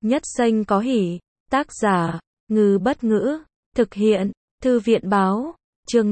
Nhất xanh có hỉ. Tác giả, Ngư Bất Ngữ. Thực hiện, Thư viện Báo. Chương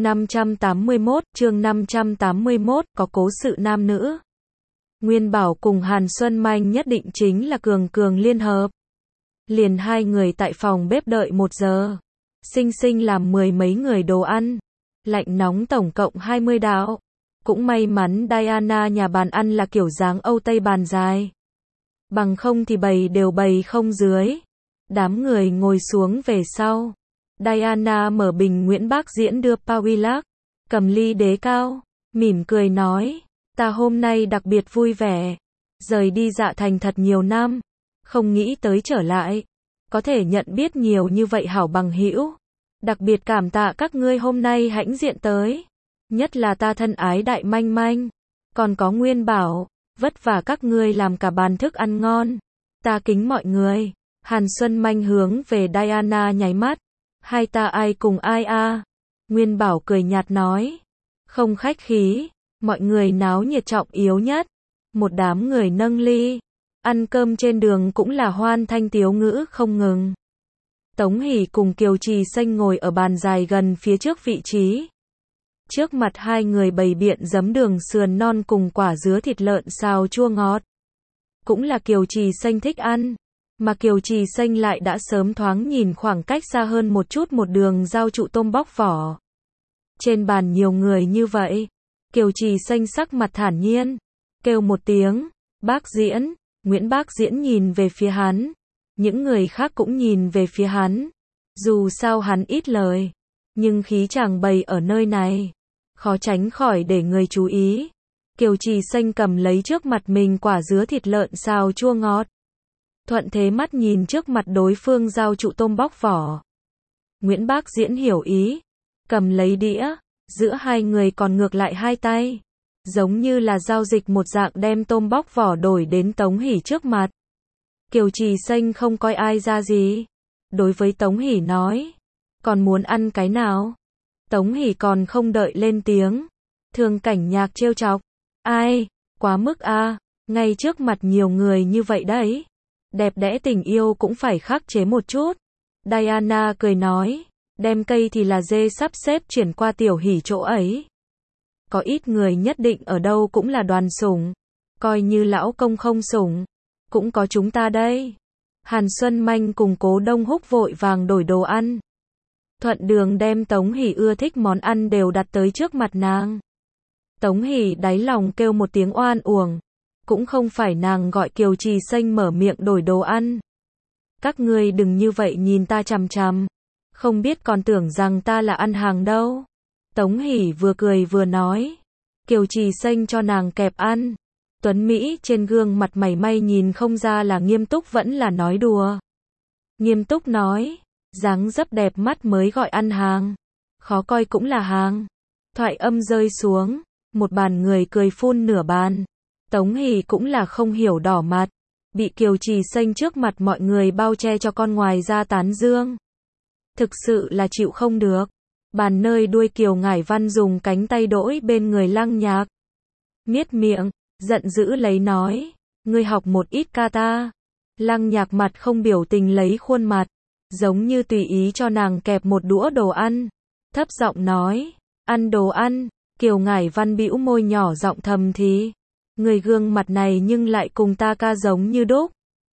581, có cố sự nam nữ. Nguyên Bảo cùng Hàn Xuân Manh nhất định chính là cường cường liên hợp. Liền hai người tại phòng bếp đợi 1 giờ. Xinh xinh làm 10 mấy người đồ ăn. Lạnh nóng tổng cộng 20 đạo. Cũng may mắn Diana nhà bàn ăn là kiểu dáng Âu Tây bàn dài. Bằng không thì bày đều bày không dưới. Đám người ngồi xuống về sau. Diana mở bình Nguyễn Bác Diễn đưa Pawillac, cầm ly đế cao, mỉm cười nói, ta hôm nay đặc biệt vui vẻ. Rời đi Dạ Thành thật nhiều năm, không nghĩ tới trở lại. Có thể nhận biết nhiều như vậy hảo bằng hữu. Đặc biệt cảm tạ các ngươi hôm nay hãnh diện tới. Nhất là ta thân ái Đại Manh Manh. Còn có Nguyên Bảo, vất vả các ngươi làm cả bàn thức ăn ngon. Ta kính mọi người. Hàn Xuân Manh hướng về Diana nháy mắt. Hai ta ai cùng ai a? Nguyên Bảo cười nhạt nói. Không khách khí, mọi người náo nhiệt trọng yếu nhất. Một đám người nâng ly. Ăn cơm trên đường cũng là hoan thanh tiếu ngữ không ngừng. Tống Hỷ cùng Kiều Trì Xanh ngồi ở bàn dài gần phía trước vị trí. Trước mặt hai người bày biện giấm đường sườn non cùng quả dứa thịt lợn xào chua ngọt. Cũng là Kiều Trì Xanh thích ăn. Mà Kiều Trì Xanh lại đã sớm thoáng nhìn khoảng cách xa hơn một chút một đường rau trụ tôm bóc vỏ. Trên bàn nhiều người như vậy. Kiều Trì Xanh sắc mặt thản nhiên. Kêu một tiếng, Bác Diễn. Nguyễn Bác Diễn nhìn về phía hắn. Những người khác cũng nhìn về phía hắn. Dù sao hắn ít lời. Nhưng khí chàng bày ở nơi này. Khó tránh khỏi để người chú ý. Kiều Trì Xanh cầm lấy trước mặt mình quả dứa thịt lợn xào chua ngọt. Thuận thế mắt nhìn trước mặt đối phương rau trụ tôm bóc vỏ. Nguyễn Bác Diễn hiểu ý. Cầm lấy đĩa. Giữa hai người còn ngược lại hai tay. Giống như là giao dịch một dạng đem tôm bóc vỏ đổi đến Tống Hỷ trước mặt. Kiều Trì Xanh không coi ai ra gì. Đối với Tống Hỷ nói. Còn muốn ăn cái nào? Tống Hỷ còn không đợi lên tiếng. Thường Cảnh Nhạc trêu chọc. Ai? Quá mức a. Ngay trước mặt nhiều người như vậy đấy. Đẹp đẽ tình yêu cũng phải khắc chế một chút. Diana cười nói. Đem cây thì là dê sắp xếp chuyển qua Tiểu Hỷ chỗ ấy. Có ít người nhất định ở đâu cũng là đoàn sủng. Coi như lão công không sủng. Cũng có chúng ta đây. Hàn Xuân Manh cùng Cố Đông Húc vội vàng đổi đồ ăn. Thuận đường đem Tống Hỷ ưa thích món ăn đều đặt tới trước mặt nàng. Tống Hỷ đáy lòng kêu một tiếng oan uổng. Cũng không phải nàng gọi Kiều Trì Xanh mở miệng đổi đồ ăn. Các ngươi đừng như vậy nhìn ta chằm chằm. Không biết còn tưởng rằng ta là ăn hàng đâu. Tống Hỷ vừa cười vừa nói. Kiều Trì Xanh cho nàng kẹp ăn. Tuấn Mỹ trên gương mặt mày may nhìn không ra là nghiêm túc vẫn là nói đùa. Nghiêm túc nói. Dáng dấp đẹp mắt mới gọi ăn hàng. Khó coi cũng là hàng. Thoại âm rơi xuống. Một bàn người cười phun nửa bàn. Tống Hỷ cũng là không hiểu đỏ mặt. Bị Kiều Trì Xanh trước mặt mọi người bao che cho con ngoài ra tán dương. Thực sự là chịu không được. Bàn nơi đuôi Kiều Ngải Văn dùng cánh tay đỗi bên người Lăng Nhạc. Miết miệng, giận dữ lấy nói. Ngươi học một ít ca ta. Lăng Nhạc mặt không biểu tình lấy khuôn mặt. Giống như tùy ý cho nàng kẹp một đũa đồ ăn. Thấp giọng nói. Ăn đồ ăn. Kiều Ngải Văn bĩu môi nhỏ giọng thầm thì. Người gương mặt này nhưng lại cùng ta ca giống như đúc.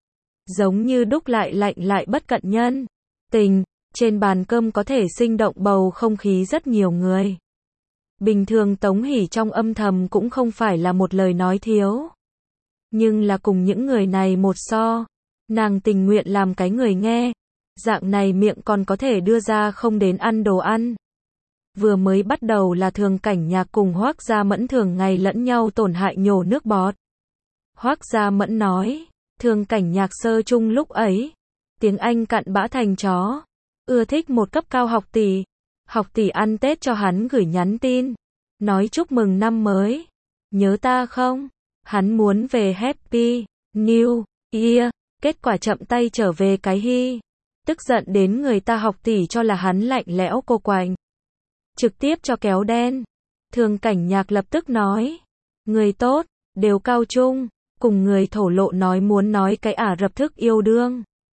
Giống như đúc lại lạnh lại bất cận nhân. Tình. Trên bàn cơm có thể sinh động bầu không khí rất nhiều người. Bình thường Tống Hỷ trong âm thầm cũng không phải là một lời nói thiếu. Nhưng là cùng những người này một so. Nàng tình nguyện làm cái người nghe. Dạng này miệng còn có thể đưa ra không đến ăn đồ ăn. Vừa mới bắt đầu là Thường Cảnh Nhạc cùng Hoác Gia Mẫn thường ngày lẫn nhau tổn hại nhổ nước bọt. Hoác Gia Mẫn nói. Thường Cảnh Nhạc sơ chung lúc ấy. Tiếng Anh cặn bã thành chó. Ưa thích một cấp cao học tỷ. Học tỷ ăn Tết cho hắn gửi nhắn tin. Nói chúc mừng năm mới. Nhớ ta không? Hắn muốn về Happy New Year. Kết quả chậm tay trở về cái hy. Tức giận đến người ta học tỷ cho là hắn lạnh lẽo cô quạnh. Trực tiếp cho kéo đen. Thường Cảnh Nhạc lập tức nói. Người tốt, đều cao trung. Cùng người thổ lộ nói muốn nói cái Ả Rập thức yêu đương.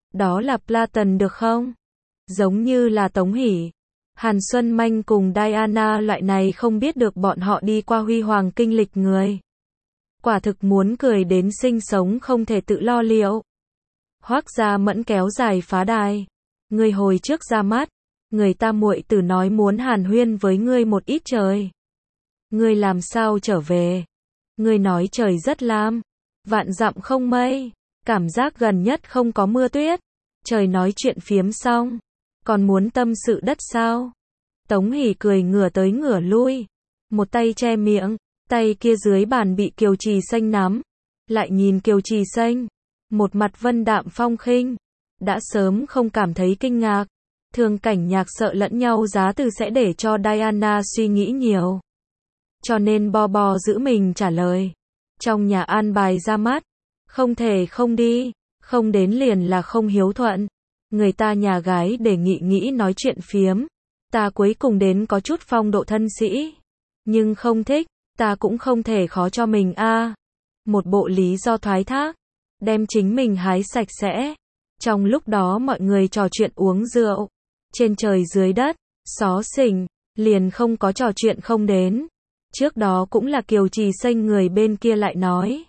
Đó là Platon được không? Giống như là Tống Hỷ, Hàn Xuân Manh cùng Diana loại này không biết được bọn họ đi qua huy hoàng kinh lịch người. Quả thực muốn cười đến sinh sống không thể tự lo liệu. Hoắc Gia Mẫn kéo dài phá đài. Ngươi hồi trước ra mắt, người ta muội tử nói muốn hàn huyên với ngươi một ít trời. Ngươi làm sao trở về? Ngươi nói trời rất lam, vạn dặm không mây, cảm giác gần nhất không có mưa tuyết. Trời nói chuyện phiếm xong, còn muốn tâm sự đất sao? Tống Hỷ cười ngửa tới ngửa lui, một tay che miệng, tay kia dưới bàn bị Kiều Trì Xanh nắm, lại nhìn Kiều Trì Xanh, một mặt vân đạm phong khinh, đã sớm không cảm thấy kinh ngạc. Thường Cảnh Nhạc sợ lẫn nhau giá từ sẽ để cho Diana suy nghĩ nhiều, cho nên bo bo giữ mình trả lời. Trong nhà an bài ra mắt, không thể không đi, không đến liền là không hiếu thuận. Người ta nhà gái đề nghị nghĩ nói chuyện phiếm, ta cuối cùng đến có chút phong độ thân sĩ, nhưng không thích, ta cũng không thể khó cho mình a. Một bộ lý do thoái thác, đem chính mình hái sạch sẽ. Trong lúc đó mọi người trò chuyện uống rượu, trên trời dưới đất, xó xỉnh, liền không có trò chuyện không đến. Trước đó cũng là Kiều Trì Xanh người bên kia lại nói.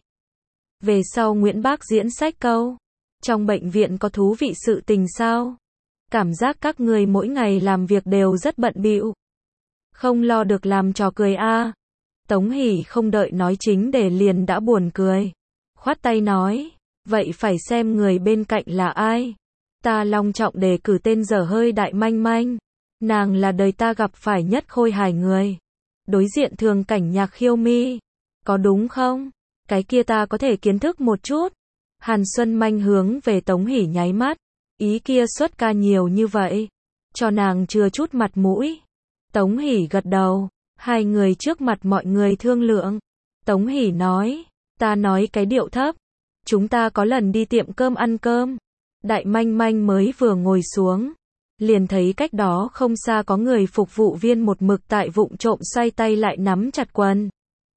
Về sau Nguyễn Bác diễn sách câu, trong bệnh viện có thú vị sự tình sao? Cảm giác các người mỗi ngày làm việc đều rất bận bịu, không lo được làm trò cười a. Tống Hỷ không đợi nói chính để liền đã buồn cười, khoát tay nói, vậy phải xem người bên cạnh là ai. Ta long trọng đề cử tên dở hơi Đại Manh Manh, nàng là đời ta gặp phải nhất khôi hài người. Đối diện Thường Cảnh Nhạc khiêu mi, có đúng không? Cái kia ta có thể kiến thức một chút. Hàn Xuân Manh hướng về Tống Hỷ nháy mắt, ý kia xuất ca nhiều như vậy, cho nàng chưa chút mặt mũi. Tống Hỷ gật đầu, hai người trước mặt mọi người thương lượng. Tống Hỷ nói, ta nói cái điệu thấp, chúng ta có lần đi tiệm cơm ăn cơm, Đại Manh Manh mới vừa ngồi xuống, liền thấy cách đó không xa có người phục vụ viên một mực tại vụng trộm xoay tay lại nắm chặt quần.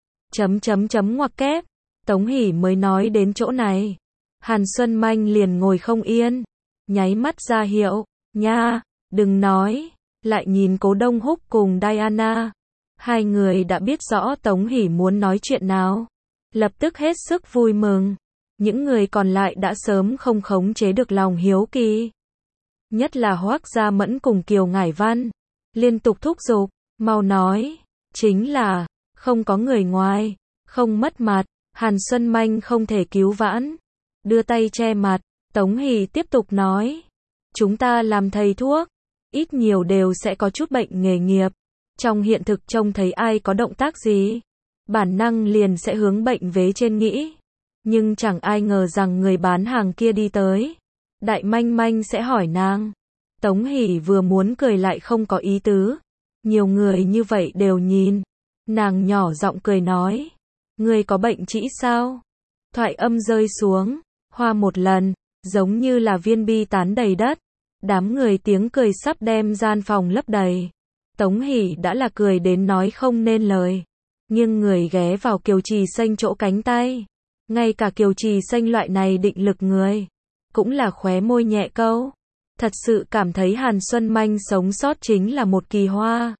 Ngoặc kép. Tống Hỷ mới nói đến chỗ này, Hàn Xuân Manh liền ngồi không yên, nháy mắt ra hiệu, nha, đừng nói, lại nhìn Cố Đông Húc cùng Diana. Hai người đã biết rõ Tống Hỷ muốn nói chuyện nào, lập tức hết sức vui mừng. Những người còn lại đã sớm không khống chế được lòng hiếu kỳ. Nhất là Hoắc Gia Mẫn cùng Kiều Ngải Văn, liên tục thúc giục, mau nói, chính là, không có người ngoài, không mất mặt. Hàn Xuân Manh không thể cứu vãn, đưa tay che mặt. Tống Hỷ tiếp tục nói, chúng ta làm thầy thuốc, ít nhiều đều sẽ có chút bệnh nghề nghiệp. Trong hiện thực trông thấy ai có động tác gì, bản năng liền sẽ hướng bệnh vế trên nghĩ. Nhưng chẳng ai ngờ rằng người bán hàng kia đi tới, Đại Manh Manh sẽ hỏi nàng. Tống Hỷ vừa muốn cười lại không có ý tứ. Nhiều người như vậy đều nhìn. Nàng nhỏ giọng cười nói, ngươi có bệnh trĩ sao? Thoại âm rơi xuống, hoa một lần, giống như là viên bi tán đầy đất. Đám người tiếng cười sắp đem gian phòng lấp đầy. Tống Hỷ đã là cười đến nói không nên lời, nhưng người ghé vào Kiều Trì Xanh chỗ cánh tay. Ngay cả Kiều Trì Xanh loại này định lực người, cũng là khóe môi nhẹ câu. Thật sự cảm thấy Hàn Xuân Manh sống sót chính là một kỳ hoa.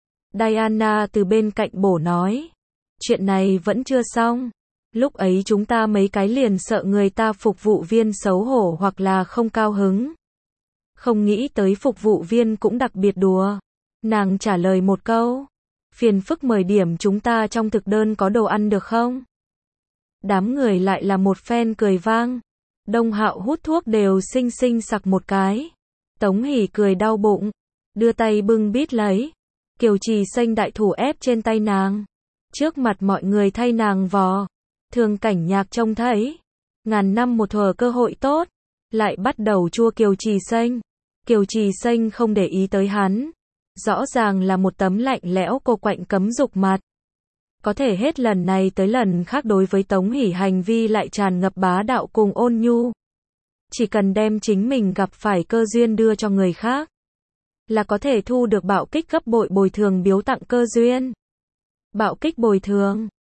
Diana từ bên cạnh bổ nói, chuyện này vẫn chưa xong. Lúc ấy chúng ta mấy cái liền sợ người ta phục vụ viên xấu hổ hoặc là không cao hứng. Không nghĩ tới phục vụ viên cũng đặc biệt đùa. Nàng trả lời một câu, phiền phức mời điểm chúng ta trong thực đơn có đồ ăn được không? Đám người lại là một phen cười vang. Đông Hạo hút thuốc đều xinh xinh sặc một cái. Tống Hỷ cười đau bụng, đưa tay bưng bít lấy. Kiều Trì Xanh đại thủ ép trên tay nàng, trước mặt mọi người thay nàng vò. Thường Cảnh Nhạc trông thấy, ngàn năm một thuở cơ hội tốt, lại bắt đầu chua Kiều Trì Xanh. Kiều Trì Xanh không để ý tới hắn, rõ ràng là một tấm lạnh lẽo cô quạnh cấm dục mặt. Có thể hết lần này tới lần khác đối với Tống Hỷ hành vi lại tràn ngập bá đạo cùng ôn nhu. Chỉ cần đem chính mình gặp phải cơ duyên đưa cho người khác, là có thể thu được bạo kích gấp bội bồi thường biếu tặng cơ duyên. Bạo kích bồi thường